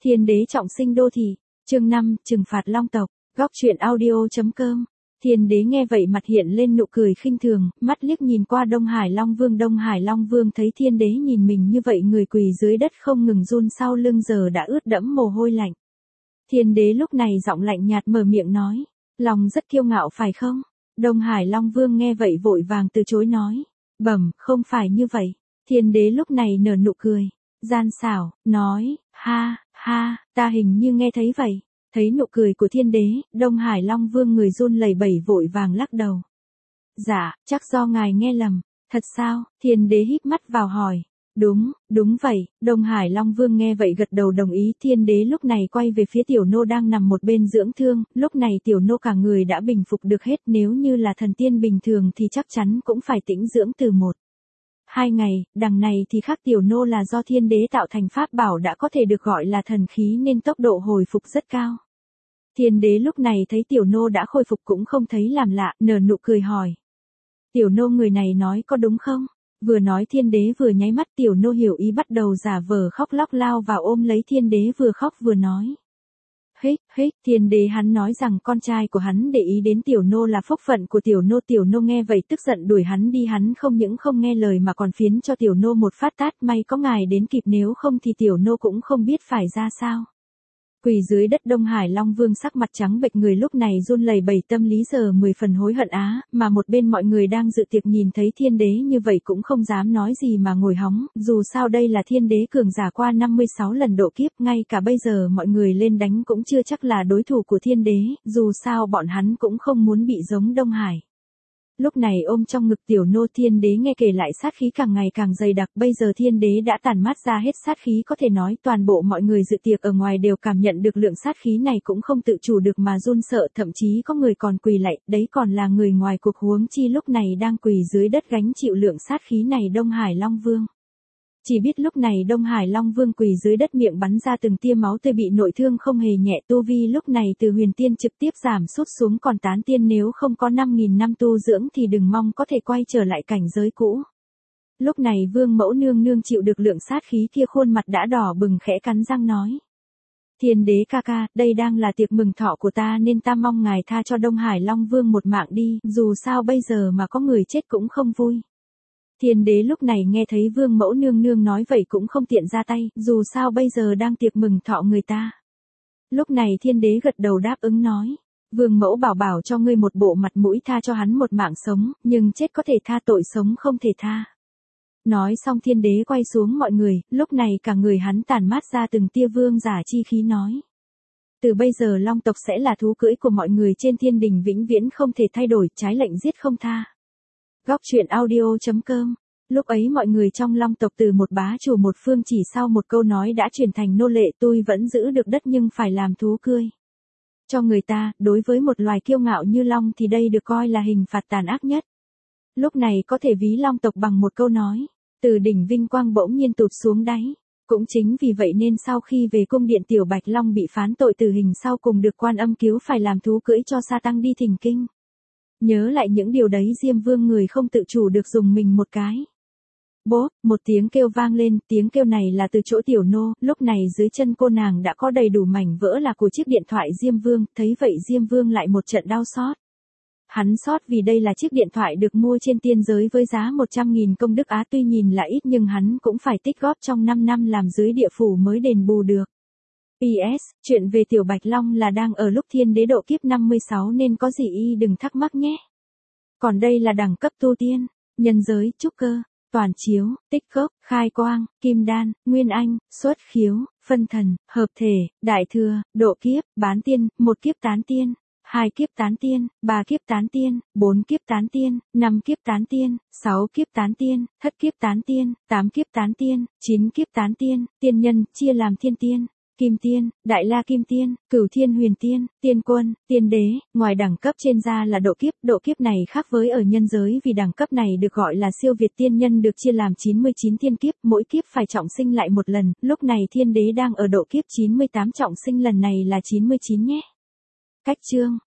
Thiên đế trọng sinh đô thị, chương 5, trừng phạt long tộc, góc truyện audio.com. Thiên đế nghe vậy mặt hiện lên nụ cười khinh thường, mắt liếc nhìn qua Đông Hải Long Vương. Đông Hải Long Vương thấy thiên đế nhìn mình như vậy, người quỳ dưới đất không ngừng run, sau lưng giờ đã ướt đẫm mồ hôi lạnh. Thiên đế lúc này giọng lạnh nhạt mở miệng nói, lòng rất kiêu ngạo phải không? Đông Hải Long Vương nghe vậy vội vàng từ chối nói, bẩm, không phải như vậy. Thiên đế lúc này nở nụ cười, gian xảo, nói, ha, ha, ta hình như nghe thấy vậy. Thấy nụ cười của thiên đế, Đông Hải Long Vương người run lẩy bẩy vội vàng lắc đầu. Dạ, chắc do ngài nghe lầm. Thật sao? Thiên đế híp mắt vào hỏi. Đúng vậy. Đông Hải Long Vương nghe vậy gật đầu đồng ý. Thiên đế lúc này quay về phía tiểu nô đang nằm một bên dưỡng thương. Lúc này tiểu nô cả người đã bình phục được hết. Nếu như là thần tiên bình thường thì chắc chắn cũng phải tĩnh dưỡng từ 1-2 ngày. Đằng này thì khác, tiểu nô là do thiên đế tạo thành pháp bảo đã có thể được gọi là thần khí nên tốc độ hồi phục rất cao. Thiên đế lúc này thấy tiểu nô đã khôi phục cũng không thấy làm lạ, nở nụ cười hỏi. Tiểu nô người này nói có đúng không? Vừa nói thiên đế vừa nháy mắt, tiểu nô hiểu ý bắt đầu giả vờ khóc lóc lao vào ôm lấy thiên đế, vừa khóc vừa nói. Hích, thiên đế hắn nói rằng con trai của hắn để ý đến tiểu nô là phúc phận của tiểu nô nghe vậy tức giận đuổi hắn đi, hắn không những không nghe lời mà còn phiến cho tiểu nô một phát tát, may có ngài đến kịp nếu không thì tiểu nô cũng không biết phải ra sao. Quỳ dưới đất Đông Hải Long Vương sắc mặt trắng bệch, người lúc này run lẩy bẩy, tâm lý giờ 10 phần hối hận á, mà một bên mọi người đang dự tiệc nhìn thấy thiên đế như vậy cũng không dám nói gì mà ngồi hóng, dù sao đây là thiên đế cường giả qua 56 lần độ kiếp, ngay cả bây giờ mọi người lên đánh cũng chưa chắc là đối thủ của thiên đế, dù sao bọn hắn cũng không muốn bị giống Đông Hải. Lúc này ôm trong ngực tiểu nô, thiên đế nghe kể lại sát khí càng ngày càng dày đặc, bây giờ thiên đế đã tản mát ra hết sát khí, có thể nói toàn bộ mọi người dự tiệc ở ngoài đều cảm nhận được lượng sát khí này, cũng không tự chủ được mà run sợ, thậm chí có người còn quỳ lạy, đấy còn là người ngoài cuộc, huống chi lúc này đang quỳ dưới đất gánh chịu lượng sát khí này Đông Hải Long Vương. Chỉ biết lúc này Đông Hải Long Vương quỳ dưới đất, miệng bắn ra từng tia máu tươi, bị nội thương không hề nhẹ, tu vi lúc này từ huyền tiên trực tiếp giảm sút xuống còn tán tiên, nếu không có 5.000 năm tu dưỡng thì đừng mong có thể quay trở lại cảnh giới cũ. Lúc này Vương Mẫu Nương Nương chịu được lượng sát khí kia, khuôn mặt đã đỏ bừng, khẽ cắn răng nói. Thiên đế ca ca, đây đang là tiệc mừng thọ của ta nên ta mong ngài tha cho Đông Hải Long Vương một mạng đi, dù sao bây giờ mà có người chết cũng không vui. Thiên đế lúc này nghe thấy Vương Mẫu Nương Nương nói vậy cũng không tiện ra tay, dù sao bây giờ đang tiệc mừng thọ người ta. Lúc này thiên đế gật đầu đáp ứng nói, Vương Mẫu bảo cho ngươi một bộ mặt mũi, tha cho hắn một mạng sống, nhưng chết có thể tha, tội sống không thể tha. Nói xong thiên đế quay xuống mọi người, lúc này cả người hắn tản mát ra từng tia vương giả chi khí, nói. Từ bây giờ long tộc sẽ là thú cưỡi của mọi người trên thiên đình, vĩnh viễn không thể thay đổi, trái lệnh giết không tha. Góc truyện audio.com. Lúc ấy mọi người trong long tộc từ một bá chủ một phương chỉ sau một câu nói đã chuyển thành nô lệ, tôi vẫn giữ được đất nhưng phải làm thú cưỡi cho người ta, đối với một loài kiêu ngạo như long thì đây được coi là hình phạt tàn ác nhất. Lúc này có thể ví long tộc bằng một câu nói, từ đỉnh vinh quang bỗng nhiên tụt xuống đáy. Cũng chính vì vậy nên sau khi về cung điện Tiểu Bạch Long bị phán tội tử hình, sau cùng được Quan Âm cứu phải làm thú cưỡi cho Sa Tăng đi thỉnh kinh. Nhớ lại những điều đấy, Diêm Vương người không tự chủ được dùng mình một cái. Bố, một tiếng kêu vang lên, tiếng kêu này là từ chỗ tiểu nô, lúc này dưới chân cô nàng đã có đầy đủ mảnh vỡ là của chiếc điện thoại Diêm Vương, thấy vậy Diêm Vương lại một trận đau xót. Hắn xót vì đây là chiếc điện thoại được mua trên tiên giới với giá 100.000 công đức Á, tuy nhìn là ít nhưng hắn cũng phải tích góp trong 5 năm làm dưới địa phủ mới đền bù được. PS, chuyện về Tiểu Bạch Long là đang ở lúc thiên đế độ kiếp 56 nên có gì y đừng thắc mắc nhé. Còn đây là đẳng cấp tu tiên, nhân giới, trúc cơ, toàn chiếu, tích gốc, khai quang, kim đan, nguyên anh, xuất khiếu, phân thần, hợp thể, đại thừa, độ kiếp, bán tiên, 1 kiếp tán tiên, 2 kiếp tán tiên, 3 kiếp tán tiên, 4 kiếp tán tiên, 5 kiếp tán tiên, 6 kiếp tán tiên, thất kiếp tán tiên, 8 kiếp tán tiên, 9 kiếp tán tiên, tiên nhân, chia làm thiên tiên, kim tiên, đại la kim tiên, cửu thiên huyền tiên, tiên quân, tiên đế, ngoài đẳng cấp trên ra là độ kiếp này khác với ở nhân giới vì đẳng cấp này được gọi là siêu việt, tiên nhân được chia làm 99 thiên kiếp, mỗi kiếp phải trọng sinh lại một lần, lúc này thiên đế đang ở độ kiếp 98, trọng sinh lần này là 99 nhé. Cách chương